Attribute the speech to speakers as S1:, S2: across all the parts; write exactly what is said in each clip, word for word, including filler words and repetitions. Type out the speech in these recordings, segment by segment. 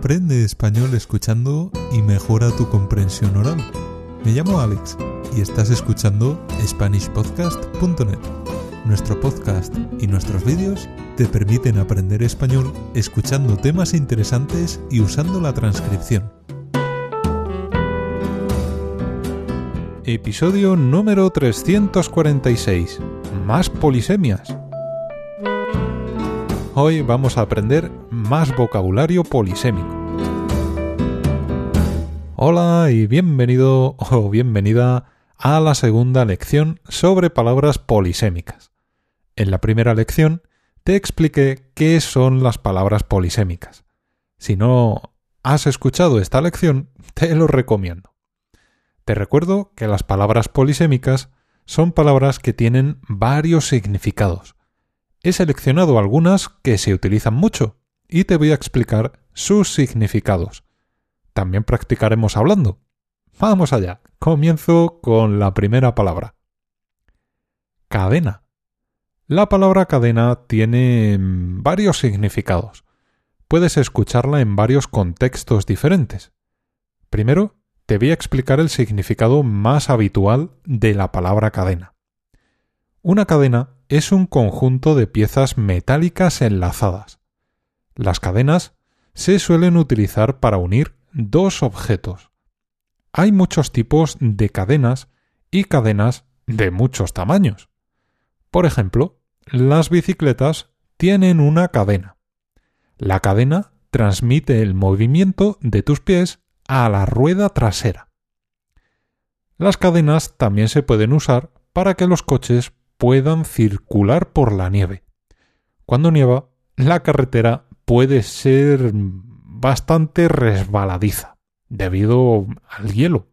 S1: Aprende español escuchando y mejora tu comprensión oral. Me llamo Alex y estás escuchando Spanish Podcast punto net. Nuestro podcast y nuestros vídeos te permiten aprender español escuchando temas interesantes y usando la transcripción. Episodio número trescientos cuarenta y seis. Más polisemias. Hoy vamos a aprender más vocabulario polisémico. Hola y bienvenido o bienvenida a la segunda lección sobre palabras polisémicas. En la primera lección te expliqué qué son las palabras polisémicas. Si no has escuchado esta lección, te lo recomiendo. Te recuerdo que las palabras polisémicas son palabras que tienen varios significados. He seleccionado algunas que se utilizan mucho y te voy a explicar sus significados. También practicaremos hablando. Vamos allá. Comienzo con la primera palabra. Cadena. La palabra cadena tiene varios significados. Puedes escucharla en varios contextos diferentes. Primero, te voy a explicar el significado más habitual de la palabra cadena. Una cadena es un conjunto de piezas metálicas enlazadas. Las cadenas se suelen utilizar para unir dos objetos. Hay muchos tipos de cadenas y cadenas de muchos tamaños. Por ejemplo, las bicicletas tienen una cadena. La cadena transmite el movimiento de tus pies a la rueda trasera. Las cadenas también se pueden usar para que los coches puedan circular por la nieve. Cuando nieva, la carretera puede ser bastante resbaladiza debido al hielo.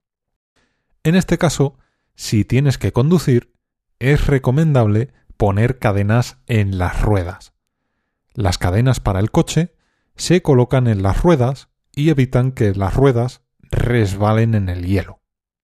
S1: En este caso, si tienes que conducir, es recomendable poner cadenas en las ruedas. Las cadenas para el coche se colocan en las ruedas y evitan que las ruedas resbalen en el hielo.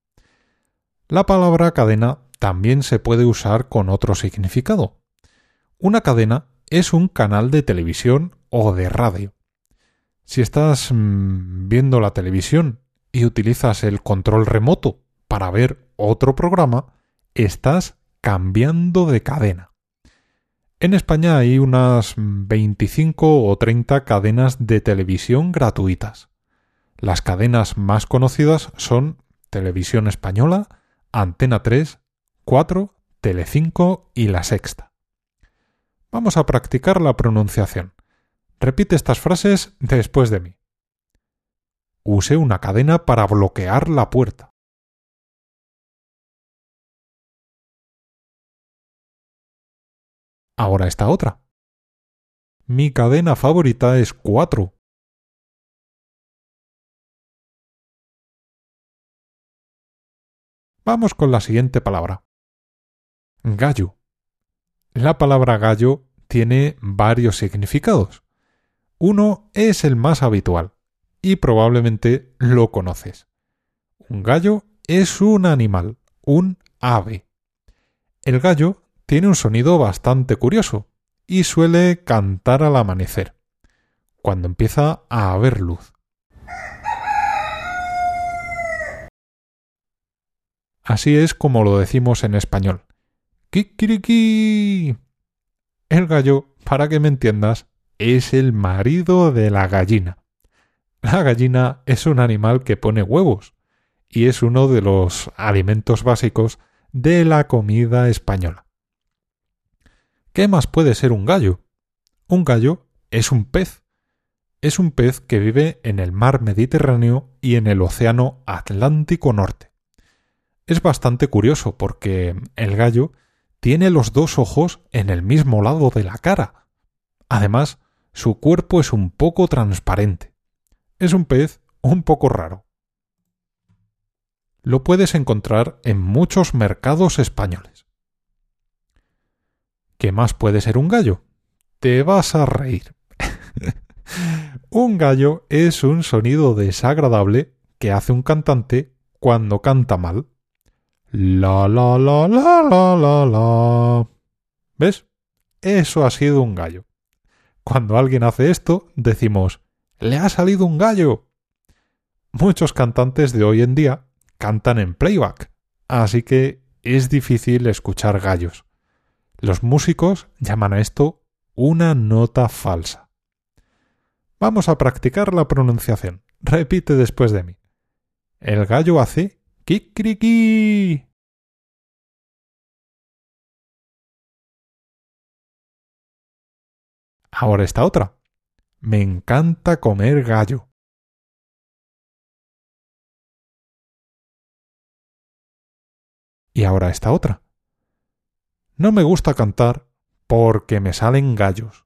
S1: La palabra cadena también se puede usar con otro significado. Una cadena es un canal de televisión o de radio. Si estás mmm, viendo la televisión y utilizas el control remoto para ver otro programa, estás cambiando de cadena. En España hay unas veinticinco o treinta cadenas de televisión gratuitas. Las cadenas más conocidas son Televisión Española, Antena tres, cuatro, Telecinco y La Sexta. Vamos a practicar la pronunciación. Repite estas frases después de mí. Use una cadena para bloquear la puerta. Ahora esta otra. Mi cadena favorita es cuatro. Vamos con la siguiente palabra. Gallo. La palabra gallo tiene varios significados. Uno es el más habitual y probablemente lo conoces. Un gallo es un animal, un ave. El gallo tiene un sonido bastante curioso y suele cantar al amanecer, cuando empieza a haber luz. Así es como lo decimos en español. ¡Kikiriki! El gallo, para que me entiendas, es el marido de la gallina. La gallina es un animal que pone huevos y es uno de los alimentos básicos de la comida española. ¿Qué más puede ser un gallo? Un gallo es un pez. Es un pez que vive en el mar Mediterráneo y en el océano Atlántico Norte. Es bastante curioso porque el gallo tiene los dos ojos en el mismo lado de la cara. Además, su cuerpo es un poco transparente. Es un pez un poco raro. Lo puedes encontrar en muchos mercados españoles. ¿Qué más puede ser un gallo? Te vas a reír. Un gallo es un sonido desagradable que hace un cantante cuando canta mal. La la la la la la la. ¿Ves? Eso ha sido un gallo. Cuando alguien hace esto, decimos ¡Le ha salido un gallo! Muchos cantantes de hoy en día cantan en playback, así que es difícil escuchar gallos. Los músicos llaman a esto una nota falsa. Vamos a practicar la pronunciación. Repite después de mí. El gallo hace kikiriki. Ahora esta otra. Me encanta comer gallo. Y ahora esta otra. No me gusta cantar porque me salen gallos.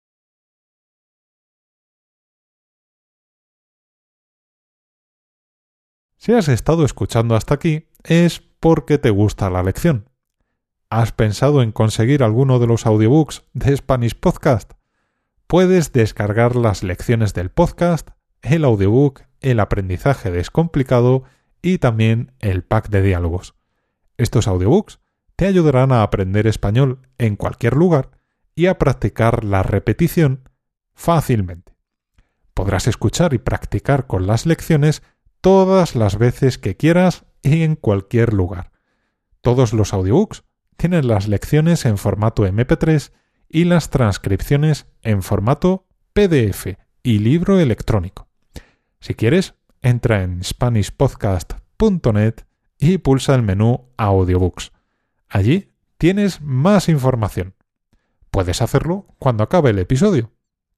S1: Si has estado escuchando hasta aquí, es porque te gusta la lección. ¿Has pensado en conseguir alguno de los audiobooks de Spanish Podcast? Puedes descargar las lecciones del podcast, el audiobook, el aprendizaje descomplicado y también el pack de diálogos. Estos audiobooks te ayudarán a aprender español en cualquier lugar y a practicar la repetición fácilmente. Podrás escuchar y practicar con las lecciones todas las veces que quieras y en cualquier lugar. Todos los audiobooks tienen las lecciones en formato eme pe tres y las transcripciones en formato pe de efe y libro electrónico. Si quieres, entra en spanish podcast punto net y pulsa el menú Audiobooks. Allí tienes más información. Puedes hacerlo cuando acabe el episodio.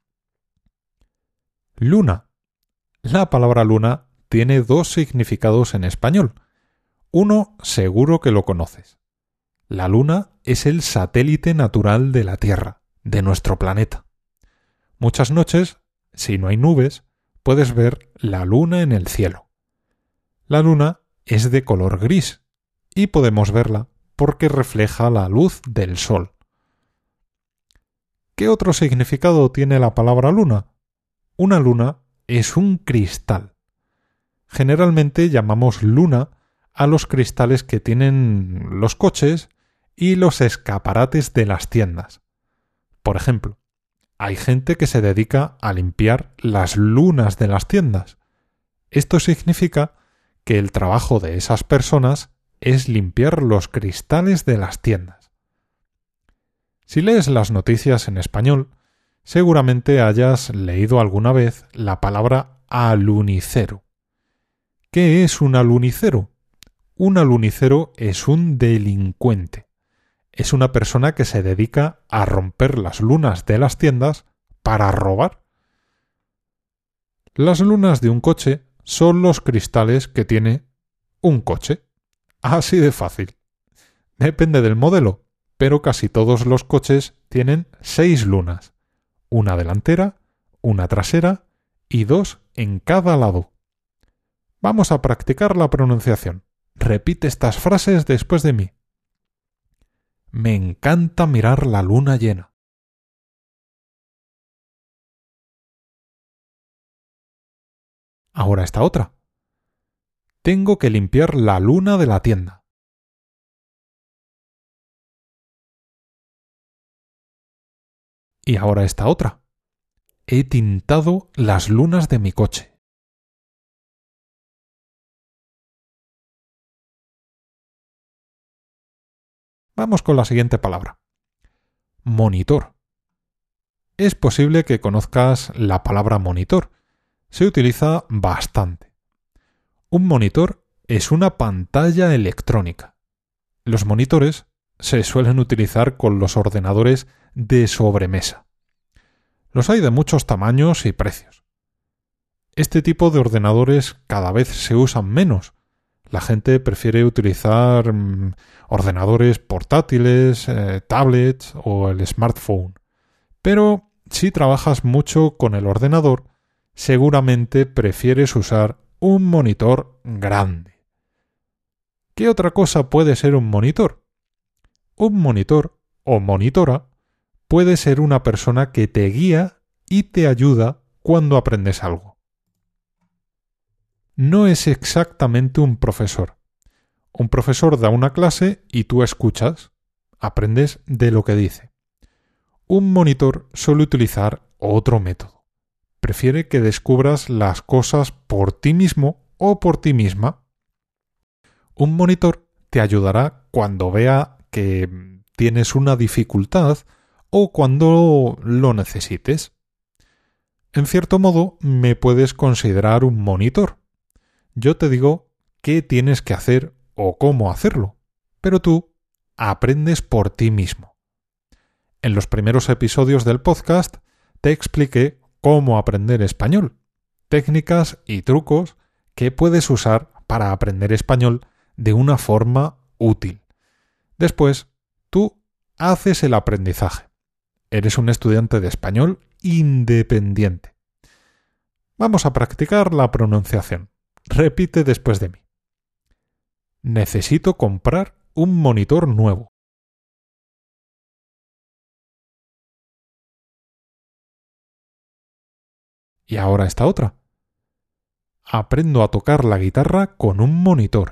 S1: Luna. La palabra luna tiene dos significados en español. Uno seguro que lo conoces. La luna es el satélite natural de la Tierra, de nuestro planeta. Muchas noches, si no hay nubes, puedes ver la luna en el cielo. La luna es de color gris y podemos verla porque refleja la luz del sol. ¿Qué otro significado tiene la palabra luna? Una luna es un cristal. Generalmente llamamos luna a los cristales que tienen los coches y los escaparates de las tiendas. Por ejemplo, hay gente que se dedica a limpiar las lunas de las tiendas. Esto significa que el trabajo de esas personas es limpiar los cristales de las tiendas. Si lees las noticias en español, seguramente hayas leído alguna vez la palabra alunicero. ¿Qué es un alunicero? Un alunicero es un delincuente. Es una persona que se dedica a romper las lunas de las tiendas para robar. Las lunas de un coche son los cristales que tiene un coche. Así de fácil. Depende del modelo, pero casi todos los coches tienen seis lunas. Una delantera, una trasera y dos en cada lado. Vamos a practicar la pronunciación. Repite estas frases después de mí. Me encanta mirar la luna llena. Ahora esta otra. Tengo que limpiar la luna de la tienda. Y ahora esta otra. He tintado las lunas de mi coche. Vamos con la siguiente palabra. Monitor. Es posible que conozcas la palabra monitor. Se utiliza bastante. Un monitor es una pantalla electrónica. Los monitores se suelen utilizar con los ordenadores de sobremesa. Los hay de muchos tamaños y precios. Este tipo de ordenadores cada vez se usan menos. La gente prefiere utilizar mmm, ordenadores portátiles, eh, tablets o el smartphone. Pero si trabajas mucho con el ordenador, seguramente prefieres usar un monitor grande. ¿Qué otra cosa puede ser un monitor? Un monitor o monitora puede ser una persona que te guía y te ayuda cuando aprendes algo. No es exactamente un profesor. Un profesor da una clase y tú escuchas, aprendes de lo que dice. Un monitor suele utilizar otro método. prefiere que descubras las cosas por ti mismo o por ti misma. Un monitor te ayudará cuando vea que tienes una dificultad o cuando lo necesites. En cierto modo, me puedes considerar un monitor. Yo te digo qué tienes que hacer o cómo hacerlo, pero tú aprendes por ti mismo. En los primeros episodios del podcast te expliqué cómo aprender español, técnicas y trucos que puedes usar para aprender español de una forma útil. Después, tú haces el aprendizaje. Eres un estudiante de español independiente. Vamos a practicar la pronunciación. Repite después de mí. Necesito comprar un monitor nuevo. Y ahora esta otra. Aprendo a tocar la guitarra con un monitor.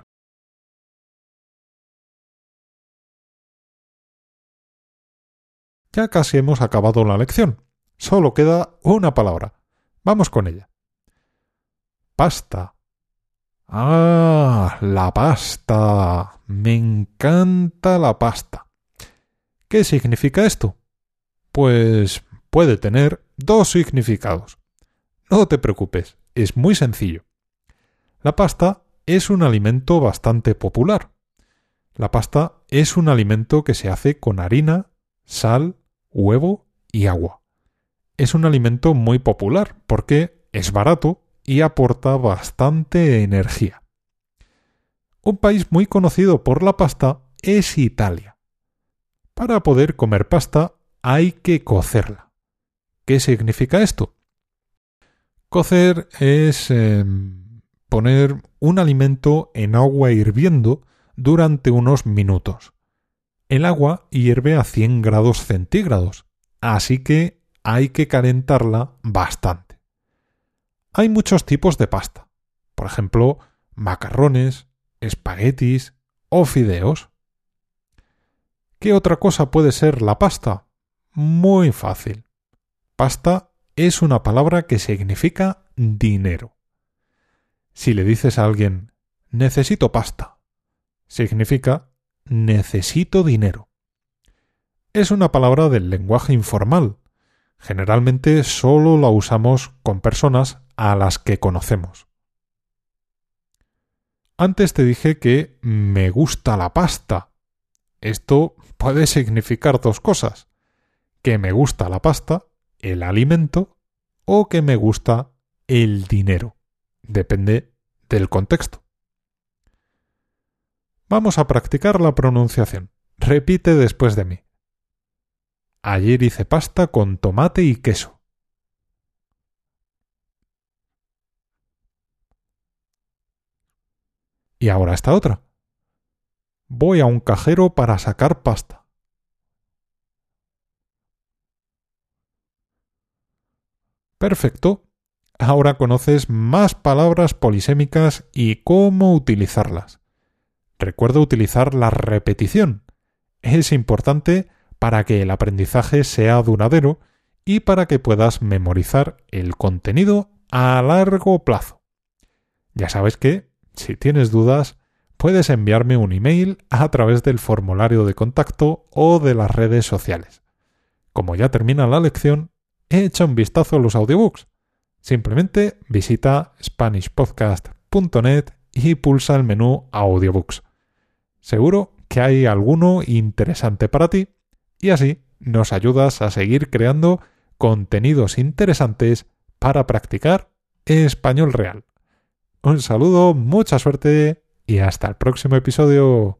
S1: Ya casi hemos acabado la lección. Solo queda una palabra. Vamos con ella. Pasta. Ah, la pasta. Me encanta la pasta. ¿Qué significa esto? Pues puede tener dos significados. No te preocupes, es muy sencillo. La pasta es un alimento bastante popular. La pasta es un alimento que se hace con harina, sal, huevo y agua. Es un alimento muy popular porque es barato y aporta bastante energía. Un país muy conocido por la pasta es Italia. Para poder comer pasta hay que cocerla. ¿Qué significa esto? Cocer es eh, poner un alimento en agua hirviendo durante unos minutos. El agua hierve a cien grados centígrados, así que hay que calentarla bastante. Hay muchos tipos de pasta, por ejemplo, macarrones, espaguetis o fideos. ¿Qué otra cosa puede ser la pasta? Muy fácil. Pasta es una palabra que significa dinero. Si le dices a alguien, necesito pasta, significa necesito dinero. Es una palabra del lenguaje informal. Generalmente solo la usamos con personas a las que conocemos. Antes te dije que me gusta la pasta. Esto puede significar dos cosas. Que me gusta la pasta, el alimento, o que me gusta el dinero. Depende del contexto. Vamos a practicar la pronunciación. Repite después de mí. Ayer hice pasta con tomate y queso. Y ahora esta otra. Voy a un cajero para sacar pasta. Perfecto. Ahora conoces más palabras polisémicas y cómo utilizarlas. Recuerda utilizar la repetición. Es importante para que el aprendizaje sea duradero y para que puedas memorizar el contenido a largo plazo. Ya sabes que, si tienes dudas, puedes enviarme un email a través del formulario de contacto o de las redes sociales. Como ya termina la lección, echa un vistazo a los audiobooks. Simplemente visita spanish podcast punto net y pulsa el menú Audiobooks. Seguro que hay alguno interesante para ti y así nos ayudas a seguir creando contenidos interesantes para practicar español real. Un saludo, mucha suerte y hasta el próximo episodio.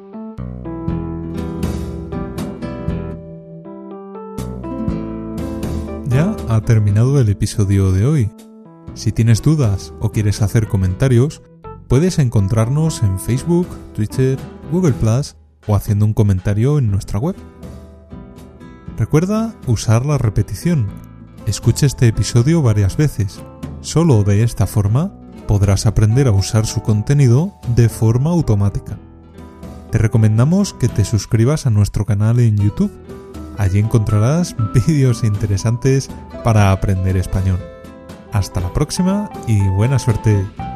S1: Ya ha terminado el episodio de hoy. Si tienes dudas o quieres hacer comentarios, puedes encontrarnos en Facebook, Twitter, Google plus, o haciendo un comentario en nuestra web. Recuerda usar la repetición. Escucha este episodio varias veces. Solo de esta forma podrás aprender a usar su contenido de forma automática. Te recomendamos que te suscribas a nuestro canal en YouTube. Allí encontrarás vídeos interesantes para aprender español. Hasta la próxima y buena suerte.